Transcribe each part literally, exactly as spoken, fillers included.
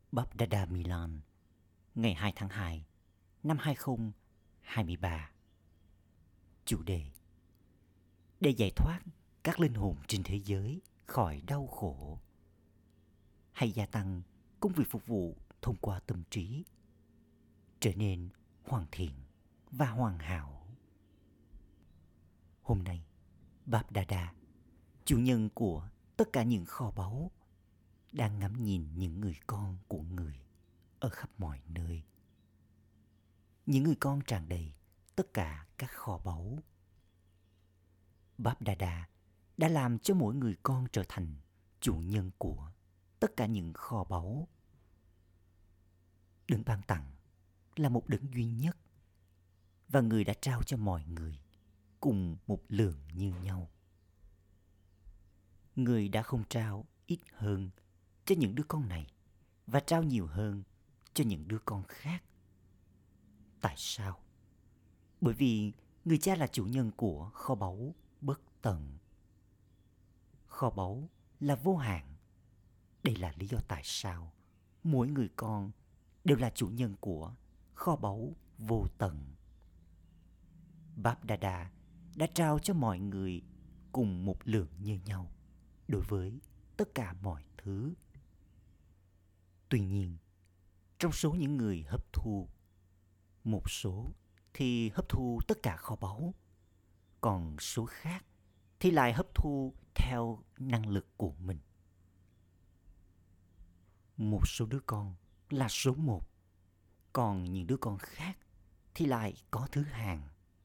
Babdada Milan, ngày hai tháng hai năm hai không hai ba. Chủ đề: để giải thoát các linh hồn trên thế giới khỏi đau khổ. Hãy gia tăng công việc phục vụ thông qua tâm trí, trở nên hoàn thiện và hoàn hảo. Hôm nay, Babdada, chủ nhân của tất cả những kho báu, đang ngắm nhìn những người con của người ở khắp mọi nơi. Những người con tràn đầy tất cả các kho báu. Babdada đã làm cho mỗi người con trở thành chủ nhân của tất cả những kho báu. Đấng ban tặng là một đấng duy nhất, và người đã trao cho mọi người cùng một lượng như nhau. Người đã không trao ít hơn cho những đứa con này và trao nhiều hơn cho những đứa con khác. Tại sao? Bởi vì người cha là chủ nhân của kho báu bất tận. Kho báu là vô hạn. Đây là lý do tại sao mỗi người con đều là chủ nhân của kho báu vô tận. Babdada đã trao cho mọi người cùng một lượng như nhau đối với tất cả mọi thứ. Tuy nhiên, trong số những người hấp thu, một số thì hấp thu tất cả kho báu, còn số khác thì lại hấp thu theo năng lực của mình. Một số đứa con là số một, còn những đứa con khác thì lại có thứ hạng.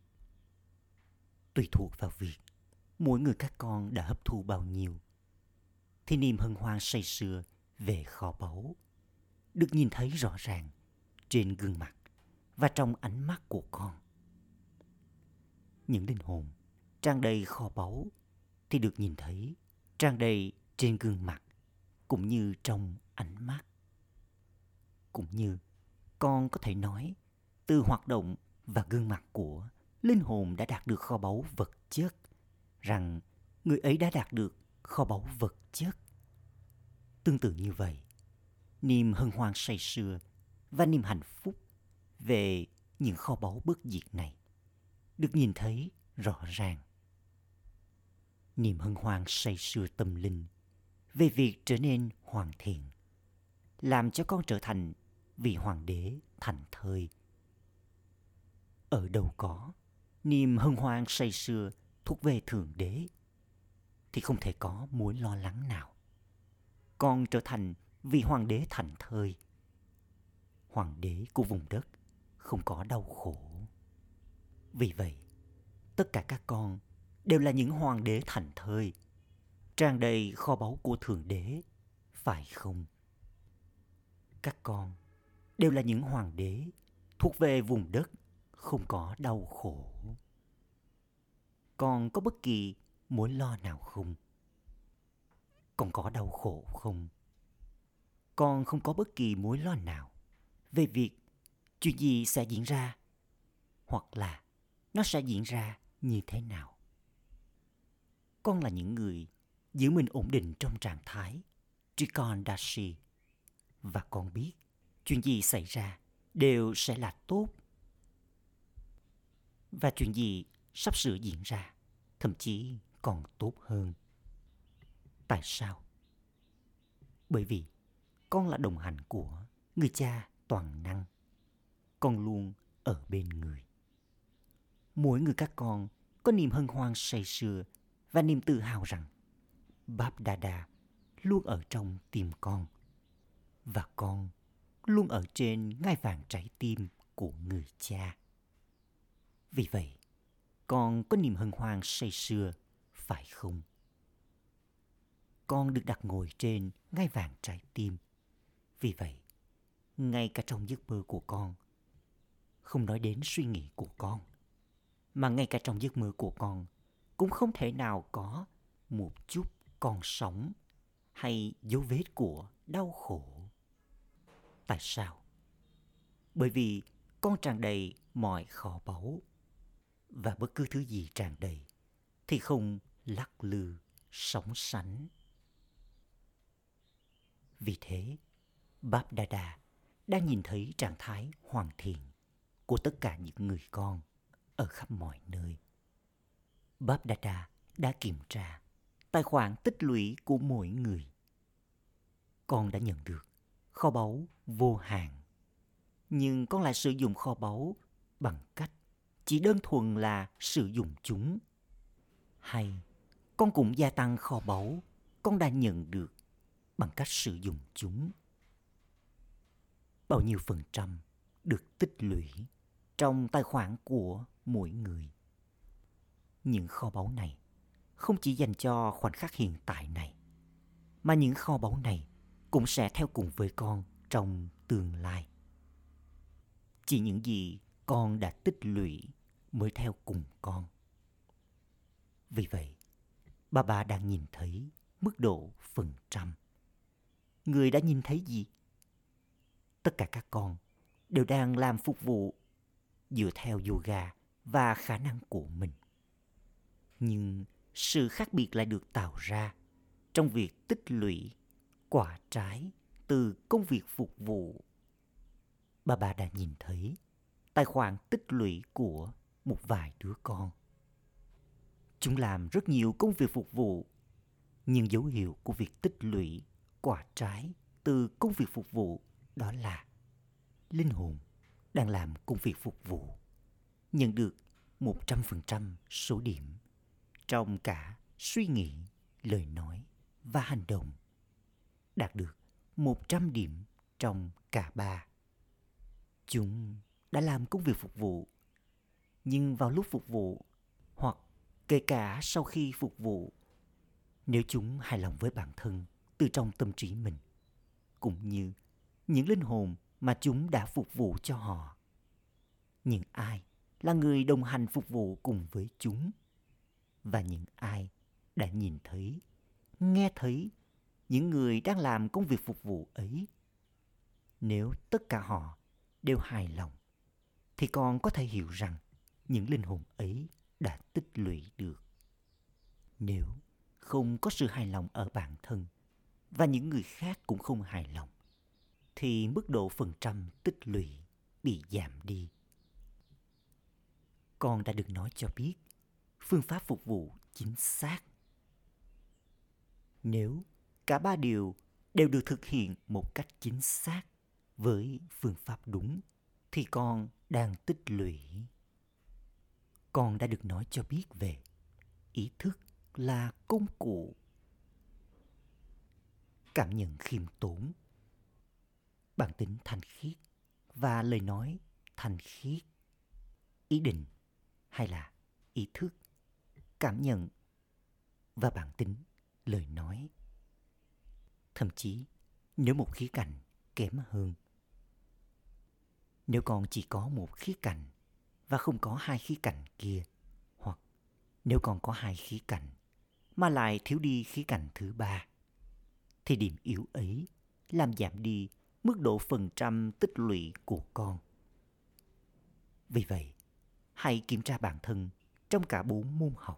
Tùy thuộc vào việc mỗi người các con đã hấp thu bao nhiêu, thì niềm hân hoan say sưa về kho báu được nhìn thấy rõ ràng trên gương mặt và trong ánh mắt của con. Những linh hồn tràn đầy kho báu thì được nhìn thấy tràn đầy trên gương mặt cũng như trong ánh mắt. Cũng như con có thể nói từ hoạt động và gương mặt của linh hồn đã đạt được kho báu vật chất, rằng người ấy đã đạt được kho báu vật chất. Tương tự như vậy, niềm hân hoan say sưa và niềm hạnh phúc về những kho báu bất diệt này được nhìn thấy rõ ràng. Niềm hân hoan say sưa tâm linh về việc trở nên hoàn thiện làm cho con trở thành vị hoàng đế thảnh thơi. Ở đâu có niềm hân hoan say sưa thuộc về Thượng Đế thì không thể có mối lo lắng nào. Con trở thành vị hoàng đế thảnh thơi, hoàng đế của vùng đất không có đau khổ. Vì vậy, tất cả các con đều là những hoàng đế thảnh thơi, tràn đầy kho báu của Thượng Đế, phải không? Các con đều là những hoàng đế thuộc về vùng đất không có đau khổ. Con có bất kỳ mối lo nào không? Con có đau khổ không? Con không có bất kỳ mối lo nào về việc chuyện gì sẽ diễn ra, hoặc là nó sẽ diễn ra như thế nào. Con là những người giữ mình ổn định trong trạng thái Trikondashi, và con biết chuyện gì xảy ra đều sẽ là tốt, và chuyện gì sắp sửa diễn ra thậm chí còn tốt hơn. Tại sao? Bởi vì con là đồng hành của người cha toàn năng. Con luôn ở bên người. Mỗi người các con có niềm hân hoan say sưa và niềm tự hào rằng Babdada luôn ở trong tim con, và con luôn ở trên ngai vàng trái tim của người cha. Vì vậy, con có niềm hân hoan say sưa, phải không? Con được đặt ngồi trên ngai vàng trái tim. Vì vậy, ngay cả trong giấc mơ của con, không nói đến suy nghĩ của con, mà ngay cả trong giấc mơ của con cũng không thể nào có một chút con sống hay dấu vết của đau khổ. Tại sao? Bởi vì con tràn đầy mọi kho báu, và bất cứ thứ gì tràn đầy thì không lắc lư, sóng sánh. Vì thế, Báp Đa Đa đang nhìn thấy trạng thái hoàn thiện của tất cả những người con ở khắp mọi nơi. Báp Đa Đa đã kiểm tra tài khoản tích lũy của mỗi người. Con đã nhận được kho báu vô hạn, nhưng con lại sử dụng kho báu bằng cách chỉ đơn thuần là sử dụng chúng. Hay con cũng gia tăng kho báu con đã nhận được bằng cách sử dụng chúng. Bao nhiêu phần trăm được tích lũy trong tài khoản của mỗi người. Những kho báu này không chỉ dành cho khoảnh khắc hiện tại này, mà những kho báu này cũng sẽ theo cùng với con trong tương lai. Chỉ những gì con đã tích lũy mới theo cùng con. Vì vậy, bà bà đang nhìn thấy mức độ phần trăm. Người đã nhìn thấy gì? Tất cả các con đều đang làm phục vụ dựa theo yoga và khả năng của mình. Nhưng sự khác biệt lại được tạo ra trong việc tích lũy quả trái từ công việc phục vụ. Bà bà đã nhìn thấy tài khoản tích lũy của một vài đứa con. Chúng làm rất nhiều công việc phục vụ, nhưng dấu hiệu của việc tích lũy quả trái từ công việc phục vụ đó là linh hồn đang làm công việc phục vụ, nhận được một trăm phần trăm số điểm trong cả suy nghĩ, lời nói và hành động, đạt được một trăm điểm trong cả ba. Chúng đã làm công việc phục vụ, nhưng vào lúc phục vụ hoặc kể cả sau khi phục vụ, nếu chúng hài lòng với bản thân từ trong tâm trí mình, cũng như những linh hồn mà chúng đã phục vụ cho họ, những ai là người đồng hành phục vụ cùng với chúng, và những ai đã nhìn thấy, nghe thấy những người đang làm công việc phục vụ ấy, nếu tất cả họ đều hài lòng, thì con có thể hiểu rằng những linh hồn ấy đã tích lũy được. Nếu không có sự hài lòng ở bản thân và những người khác cũng không hài lòng, thì mức độ phần trăm tích lũy bị giảm đi. Con đã được nói cho biết phương pháp phục vụ chính xác. Nếu cả ba điều đều được thực hiện một cách chính xác với phương pháp đúng, thì con đang tích lũy. Con đã được nói cho biết về ý thức là công cụ, cảm nhận khiêm tốn, bản tính thanh khiết và lời nói thanh khiết, ý định hay là ý thức, cảm nhận và bản tính lời nói. Thậm chí nếu một khía cạnh kém hơn, nếu con chỉ có một khía cạnh và không có hai khía cạnh kia, hoặc nếu con có hai khía cạnh mà lại thiếu đi khía cạnh thứ ba, thì điểm yếu ấy làm giảm đi mức độ phần trăm tích lũy của con. Vì vậy, hãy kiểm tra bản thân trong cả bốn môn học: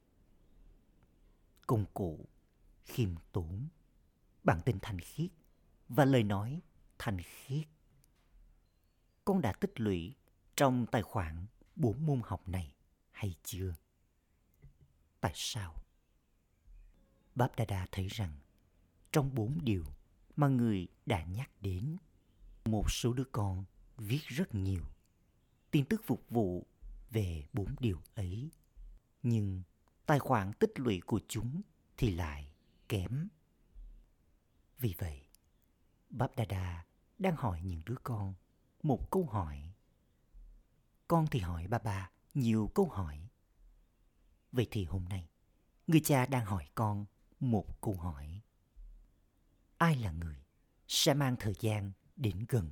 công cụ, khiêm tốn, bản tính thanh khiết và lời nói thanh khiết. Con đã tích lũy trong tài khoản bốn môn học này hay chưa? Tại sao? Báp Đa Đa thấy rằng trong bốn điều mà người đã nhắc đến, một số đứa con viết rất nhiều tin tức phục vụ về bốn điều ấy, nhưng tài khoản tích lũy của chúng thì lại kém. Vì vậy, Báp Đa Đa đang hỏi những đứa con một câu hỏi. Con thì hỏi ba ba nhiều câu hỏi. Vậy thì hôm nay, người cha đang hỏi con một câu hỏi. Ai là người sẽ mang thời gian đến gần?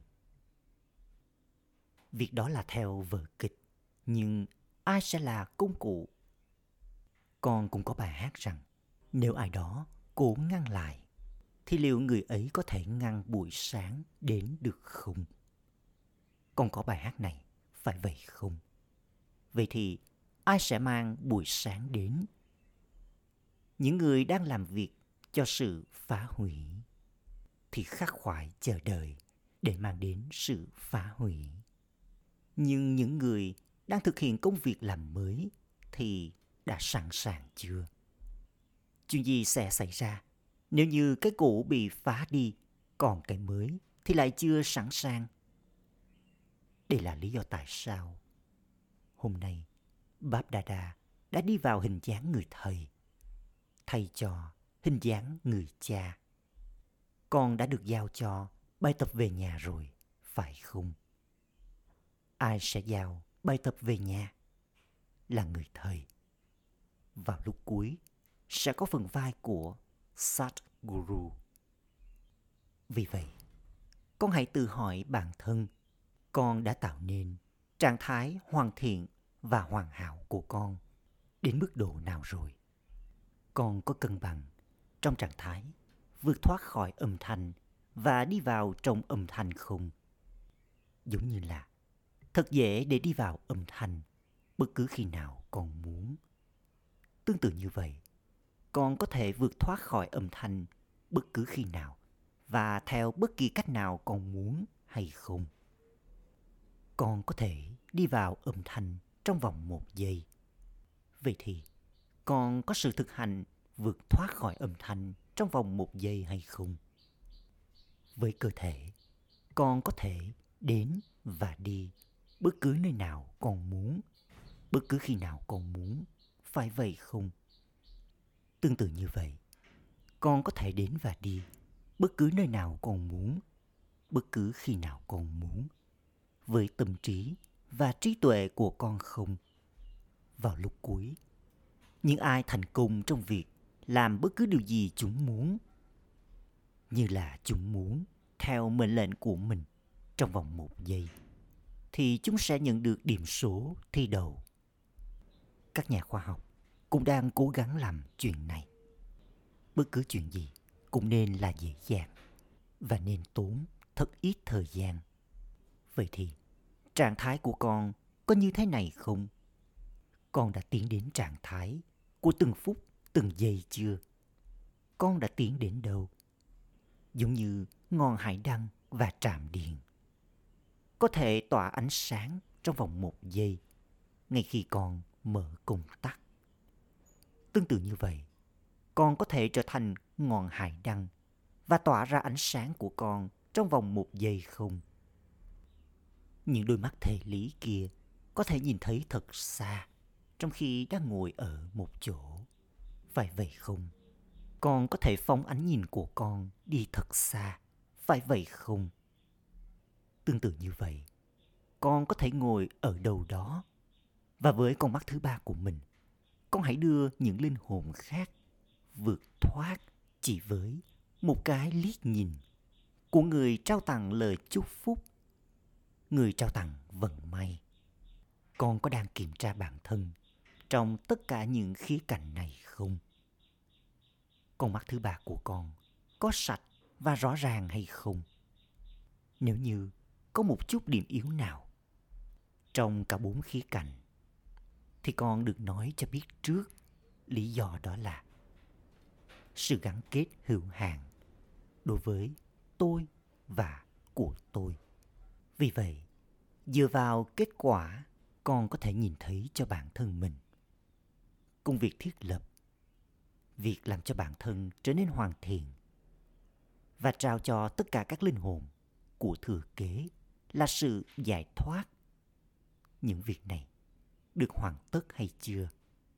Việc đó là theo vở kịch, nhưng ai sẽ là công cụ? Con cũng có bài hát rằng nếu ai đó cố ngăn lại, thì liệu người ấy có thể ngăn buổi sáng đến được không? Con có bài hát này, phải vậy không? Vậy thì ai sẽ mang buổi sáng đến? Những người đang làm việc cho sự phá hủy. thì khắc khoải chờ đợi để mang đến sự phá hủy. Nhưng những người đang thực hiện công việc làm mới thì đã sẵn sàng chưa? Chuyện gì sẽ xảy ra nếu như cái cũ bị phá đi, còn cái mới thì lại chưa sẵn sàng? Đây là lý do tại sao hôm nay Báp Đa Đa đã đi vào hình dáng người thầy, thay cho hình dáng người cha. Con đã được giao cho bài tập về nhà rồi, phải không? Ai sẽ giao bài tập về nhà? Là người thầy. Vào lúc cuối sẽ có phần vai của Satguru. Vì vậy, con hãy tự hỏi bản thân, con đã tạo nên trạng thái hoàn thiện và hoàn hảo của con đến mức độ nào rồi? Con có cân bằng trong trạng thái vượt thoát khỏi âm thanh và đi vào trong âm thanh không? Giống như là thật dễ để đi vào âm thanh bất cứ khi nào con muốn. Tương tự như vậy, con có thể vượt thoát khỏi âm thanh bất cứ khi nào và theo bất kỳ cách nào con muốn hay không? Con có thể đi vào âm thanh trong vòng một giây. Vậy thì, con có sự thực hành vượt thoát khỏi âm thanh trong vòng một giây hay không? Với cơ thể, con có thể đến và đi bất cứ nơi nào con muốn, bất cứ khi nào con muốn, phải vậy không? Tương tự như vậy, con có thể đến và đi bất cứ nơi nào con muốn, bất cứ khi nào con muốn, với tâm trí và trí tuệ của con không? Vào lúc cuối, những ai thành công trong việc làm bất cứ điều gì chúng muốn, như là chúng muốn theo mệnh lệnh của mình trong vòng một giây, thì chúng sẽ nhận được điểm số thi đầu. Các nhà khoa học cũng đang cố gắng làm chuyện này. Bất cứ chuyện gì cũng nên là dễ dàng và nên tốn thật ít thời gian. Vậy thì, trạng thái của con có như thế này không? Con đã tiến đến trạng thái của từng phút, từng giây chưa? Con đã tiến đến đâu? Giống như ngọn hải đăng và trạm điện, có thể tỏa ánh sáng trong vòng một giây, ngay khi con mở công tắc. Tương tự như vậy, con có thể trở thành ngọn hải đăng và tỏa ra ánh sáng của con trong vòng một giây không? Những đôi mắt thể lý kia có thể nhìn thấy thật xa trong khi đang ngồi ở một chỗ, phải vậy không? Con có thể phóng ánh nhìn của con đi thật xa, phải vậy không? Tương tự như vậy, con có thể ngồi ở đâu đó, và với con mắt thứ ba của mình, con hãy đưa những linh hồn khác vượt thoát chỉ với một cái liếc nhìn của người trao tặng lời chúc phúc, người trao tặng vận may. Con có đang kiểm tra bản thân trong tất cả những khía cạnh này không? Con mắt thứ ba của con có sạch và rõ ràng hay không? Nếu như có một chút điểm yếu nào trong cả bốn khía cạnh, thì con được nói cho biết trước. Lý do đó là sự gắn kết hữu hạn đối với tôi và của tôi. Vì vậy, dựa vào kết quả, con có thể nhìn thấy cho bản thân mình. Công việc thiết lập, việc làm cho bản thân trở nên hoàn thiện và trao cho tất cả các linh hồn của thừa kế là sự giải thoát. Những việc này được hoàn tất hay chưa?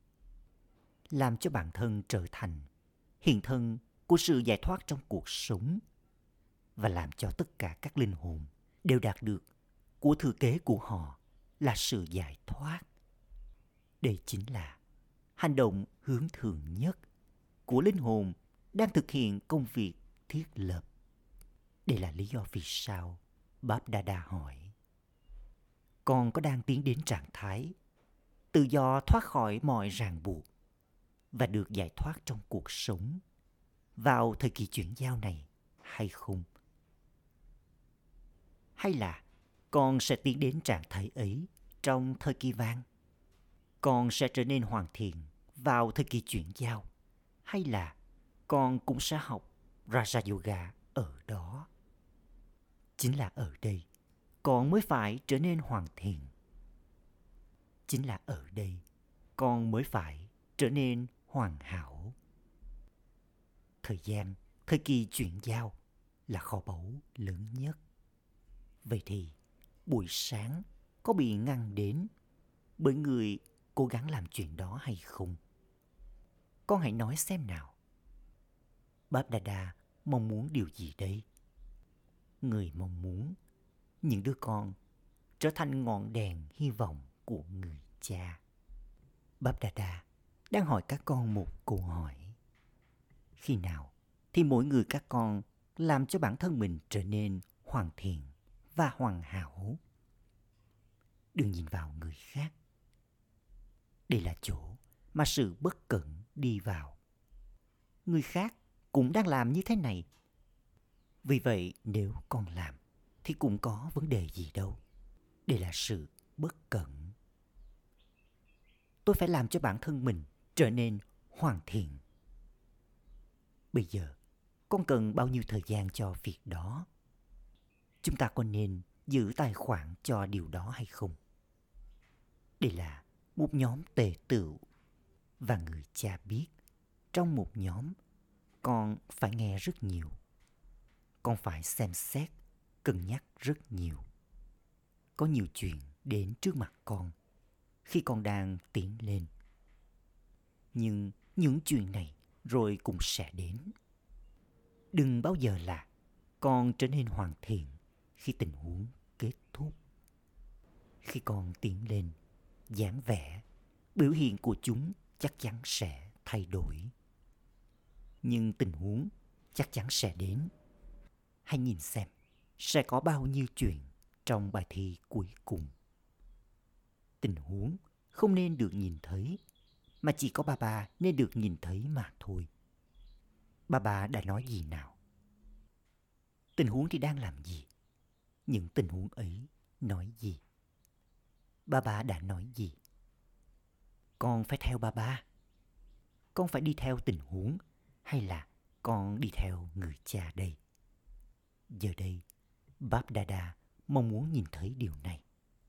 Làm cho bản thân trở thành hiện thân của sự giải thoát trong cuộc sống và làm cho tất cả các linh hồn đều đạt được của thừa kế của họ là sự giải thoát. Đây chính là hành động hướng thượng nhất của linh hồn đang thực hiện công việc thiết lập. Đây là lý do vì sao Báp Đa Đa hỏi: con có đang tiến đến trạng thái tự do thoát khỏi mọi ràng buộc và được giải thoát trong cuộc sống vào thời kỳ chuyển giao này hay không? Hay là con sẽ tiến đến trạng thái ấy trong thời kỳ vàng? Con sẽ trở nên hoàn thiện vào thời kỳ chuyển giao? Hay là con cũng sẽ học Raja Yoga ở đó. Chính là ở đây, con mới phải trở nên hoàn thiện. Chính là ở đây, con mới phải trở nên hoàn hảo. Thời gian, thời kỳ chuyển giao là kho báu lớn nhất. Vậy thì, buổi sáng có bị ngăn đến bởi người cố gắng làm chuyện đó hay không? Con hãy nói xem nào. Báp Đa Đa mong muốn điều gì đây? Người mong muốn những đứa con trở thành ngọn đèn hy vọng của người cha. Báp Đa Đa đang hỏi các con một câu hỏi. Khi nào thì mỗi người các con làm cho bản thân mình trở nên hoàn thiện và hoàn hảo? Đừng nhìn vào người khác. Đây là chỗ mà sự bất cẩn đi vào. Người khác cũng đang làm như thế này. Vì vậy nếu con làm thì cũng có vấn đề gì đâu. Đây là sự bất cẩn. Tôi phải làm cho bản thân mình trở nên hoàn thiện. Bây giờ, con cần bao nhiêu thời gian cho việc đó? Chúng ta có nên giữ tài khoản cho điều đó hay không? Đây là một nhóm tề tựu. Và người cha biết, trong một nhóm, con phải nghe rất nhiều. Con phải xem xét, cân nhắc rất nhiều. Có nhiều chuyện đến trước mặt con khi con đang tiến lên. Nhưng những chuyện này rồi cũng sẽ đến. Đừng bao giờ là con trở nên hoàn thiện khi tình huống kết thúc. Khi con tiến lên, dáng vẻ, biểu hiện của chúng chắc chắn sẽ thay đổi. Nhưng tình huống chắc chắn sẽ đến. Hãy nhìn xem sẽ có bao nhiêu chuyện trong bài thi cuối cùng. Tình huống không nên được nhìn thấy, mà chỉ có ba ba nên được nhìn thấy mà thôi. Ba ba đã nói gì nào? Tình huống thì đang làm gì? Những tình huống ấy nói gì? Ba ba đã nói gì? Con phải theo ba ba. Con phải đi theo tình huống hay là con đi theo người cha đây? Giờ đây, Báp Đa Đa mong muốn nhìn thấy điều này.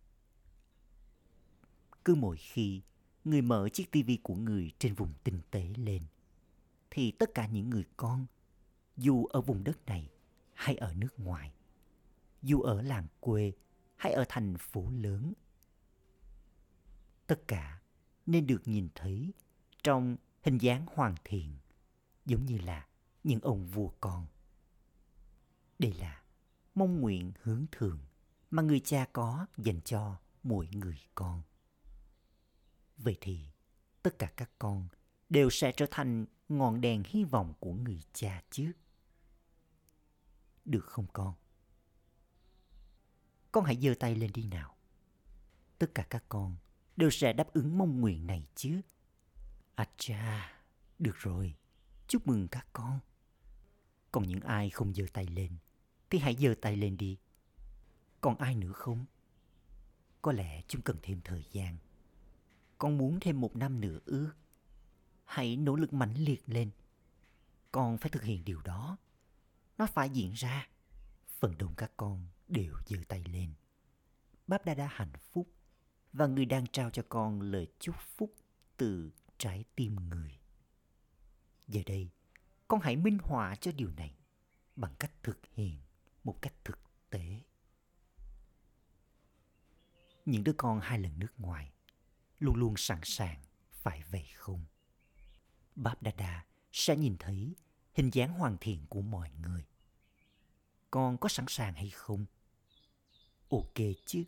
Cứ mỗi khi người mở chiếc tivi của người trên vùng tinh tế lên, thì tất cả những người con, dù ở vùng đất này hay ở nước ngoài, dù ở làng quê hay ở thành phố lớn, tất cả nên được nhìn thấy trong hình dáng hoàn thiện, giống như là những ông vua con. Đây là mong nguyện hướng thượng mà người cha có dành cho mỗi người con. Vậy thì tất cả các con đều sẽ trở thành ngọn đèn hy vọng của người cha chứ. Được không con? Con hãy giơ tay lên đi nào. Tất cả các con đều sẽ đáp ứng mong nguyện này chứ. À cha, được rồi, chúc mừng các con. Còn những ai không giơ tay lên thì hãy giơ tay lên đi. Còn ai nữa không? Có lẽ chúng cần thêm thời gian. Con muốn thêm một năm nữa ư? Hãy nỗ lực mãnh liệt lên. Con phải thực hiện điều đó. Nó phải diễn ra. Phần đông các con đều giơ tay lên. Báp Đa Đa hạnh phúc và người đang trao cho con lời chúc phúc từ trái tim người. Giờ đây, con hãy minh họa cho điều này bằng cách thực hiện một cách thực tế. Những đứa con hai lần nước ngoài luôn luôn sẵn sàng phải về không? Báp Đa Đa sẽ nhìn thấy hình dáng hoàn thiện của mọi người. Con có sẵn sàng hay không? Ok chứ?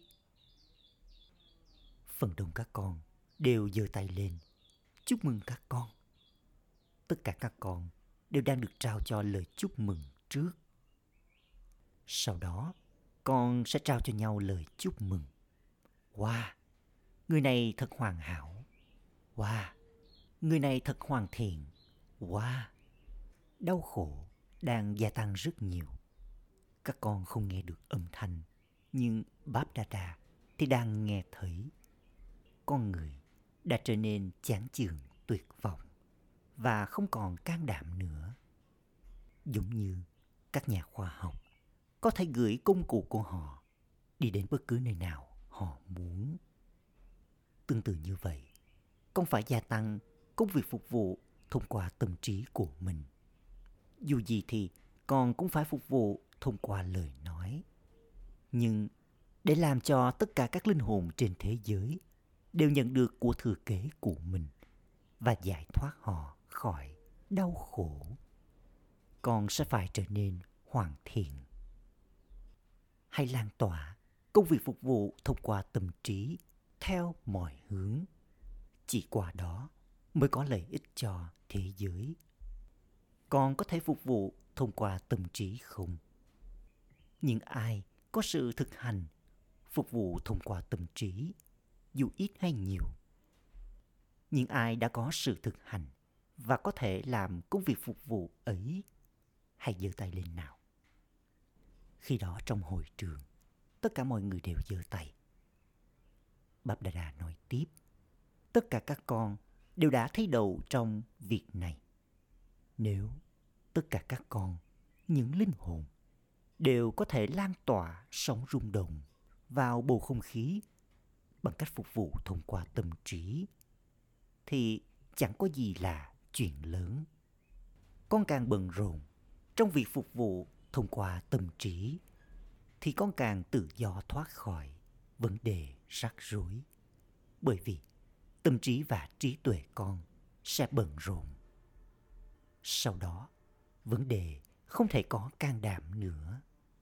Phần đông các con đều giơ tay lên. Chúc mừng các con. Tất cả các con đều đang được trao cho lời chúc mừng trước. Sau đó, con sẽ trao cho nhau lời chúc mừng. Wow, người này thật hoàn hảo. Wow, người này thật hoàn thiện. Wow, đau khổ đang gia tăng rất nhiều. Các con không nghe được âm thanh, nhưng Báp Đa Đa thì đang nghe thấy. Con người đã trở nên chán chường, tuyệt vọng và không còn can đảm nữa. Giống như các nhà khoa học có thể gửi công cụ của họ đi đến bất cứ nơi nào họ muốn. Tương tự như vậy, con phải gia tăng công việc phục vụ thông qua tâm trí của mình. Dù gì thì con cũng phải phục vụ thông qua lời nói. Nhưng để làm cho tất cả các linh hồn trên thế giới đều nhận được của thừa kế của mình và giải thoát họ khỏi đau khổ, con sẽ phải trở nên hoàn thiện. Hãy lan tỏa công việc phục vụ thông qua tâm trí theo mọi hướng. Chỉ qua đó mới có lợi ích cho thế giới. Con có thể phục vụ thông qua tâm trí không? Nhưng ai có sự thực hành phục vụ thông qua tâm trí, dù ít hay nhiều? Nhưng ai đã có sự thực hành và có thể làm công việc phục vụ ấy, hãy giơ tay lên nào. Khi đó trong hội trường, tất cả mọi người đều giơ tay. Báp Đà Đà nói tiếp, tất cả các con đều đã thấy đầu trong việc này. Nếu tất cả các con, những linh hồn, đều có thể lan tỏa sóng rung động vào bầu không khí bằng cách phục vụ thông qua tâm trí, thì chẳng có gì là chuyện lớn. Con càng bận rộn trong việc phục vụ thông qua tâm trí, thì con càng tự do thoát khỏi vấn đề rắc rối. Bởi vì tâm trí và trí tuệ con sẽ bận rộn. Sau đó, vấn đề không thể có can đảm nữa.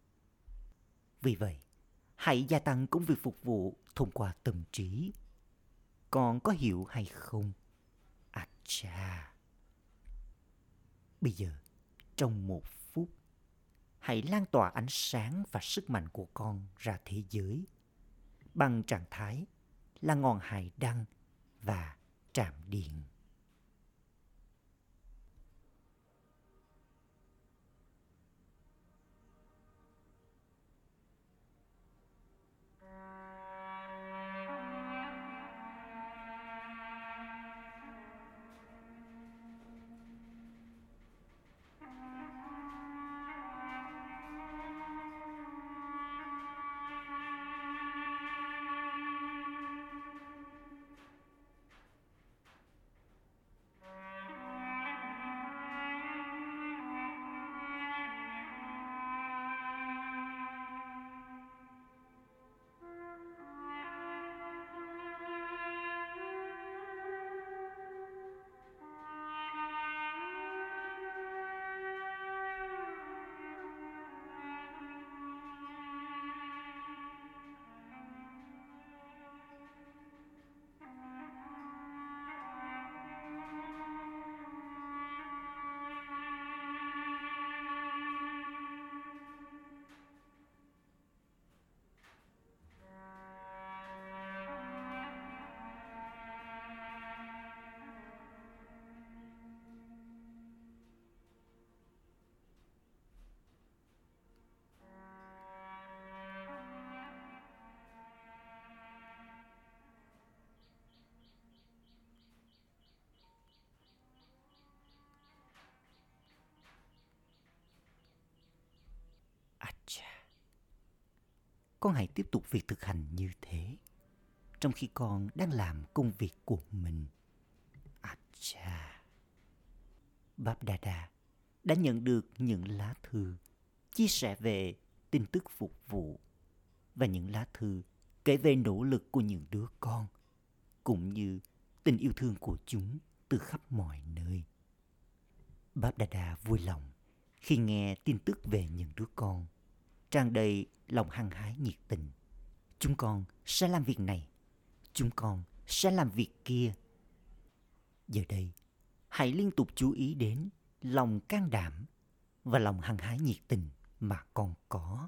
Vì vậy, hãy gia tăng công việc phục vụ thông qua tâm trí. Con có hiểu hay không? À cha! Bây giờ, trong một phút, hãy lan tỏa ánh sáng và sức mạnh của con ra thế giới bằng trạng thái là ngọn hải đăng và trạm điện. À cha! Con hãy tiếp tục việc thực hành như thế, trong khi con đang làm công việc của mình. À cha! Báp Đà Đà đã nhận được những lá thư chia sẻ về tin tức phục vụ và những lá thư kể về nỗ lực của những đứa con, cũng như tình yêu thương của chúng từ khắp mọi nơi. Báp Đà Đà vui lòng khi nghe tin tức về những đứa con, tràn đầy lòng hăng hái nhiệt tình. Chúng con sẽ làm việc này, chúng con sẽ làm việc kia. Giờ đây, hãy liên tục chú ý đến lòng can đảm và lòng hăng hái nhiệt tình mà con có.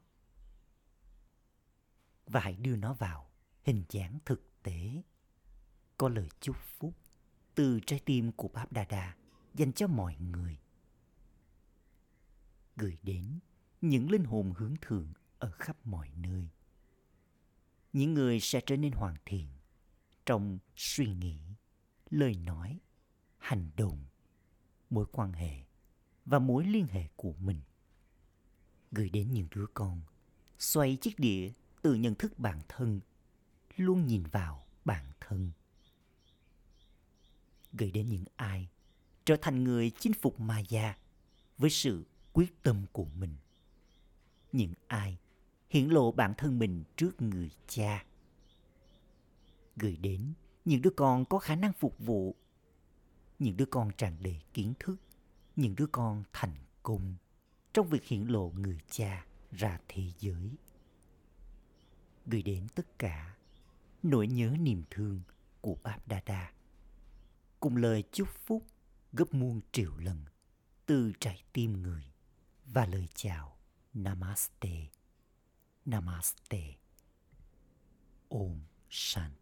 Và hãy đưa nó vào hình dáng thực tế. Có lời chúc phúc từ trái tim của Báp Đà Đà dành cho mọi người, gửi đến những linh hồn hướng thượng ở khắp mọi nơi. Những người sẽ trở nên hoàn thiện trong suy nghĩ, lời nói, hành động, mối quan hệ và mối liên hệ của mình. Gửi đến những đứa con xoay chiếc đĩa từ nhận thức bản thân, luôn nhìn vào bản thân. Gửi đến những ai trở thành người chinh phục Maya với sự quyết tâm của mình. Những ai hiển lộ bản thân mình trước người cha. Gửi đến những đứa con có khả năng phục vụ, những đứa con tràn đầy kiến thức, những đứa con thành công trong việc hiển lộ người cha ra thế giới. Gửi đến tất cả nỗi nhớ niềm thương của Báp Đa Đa, cùng lời chúc phúc gấp muôn triệu lần từ trái tim người và lời chào Namaste. Namaste. Om Shanti.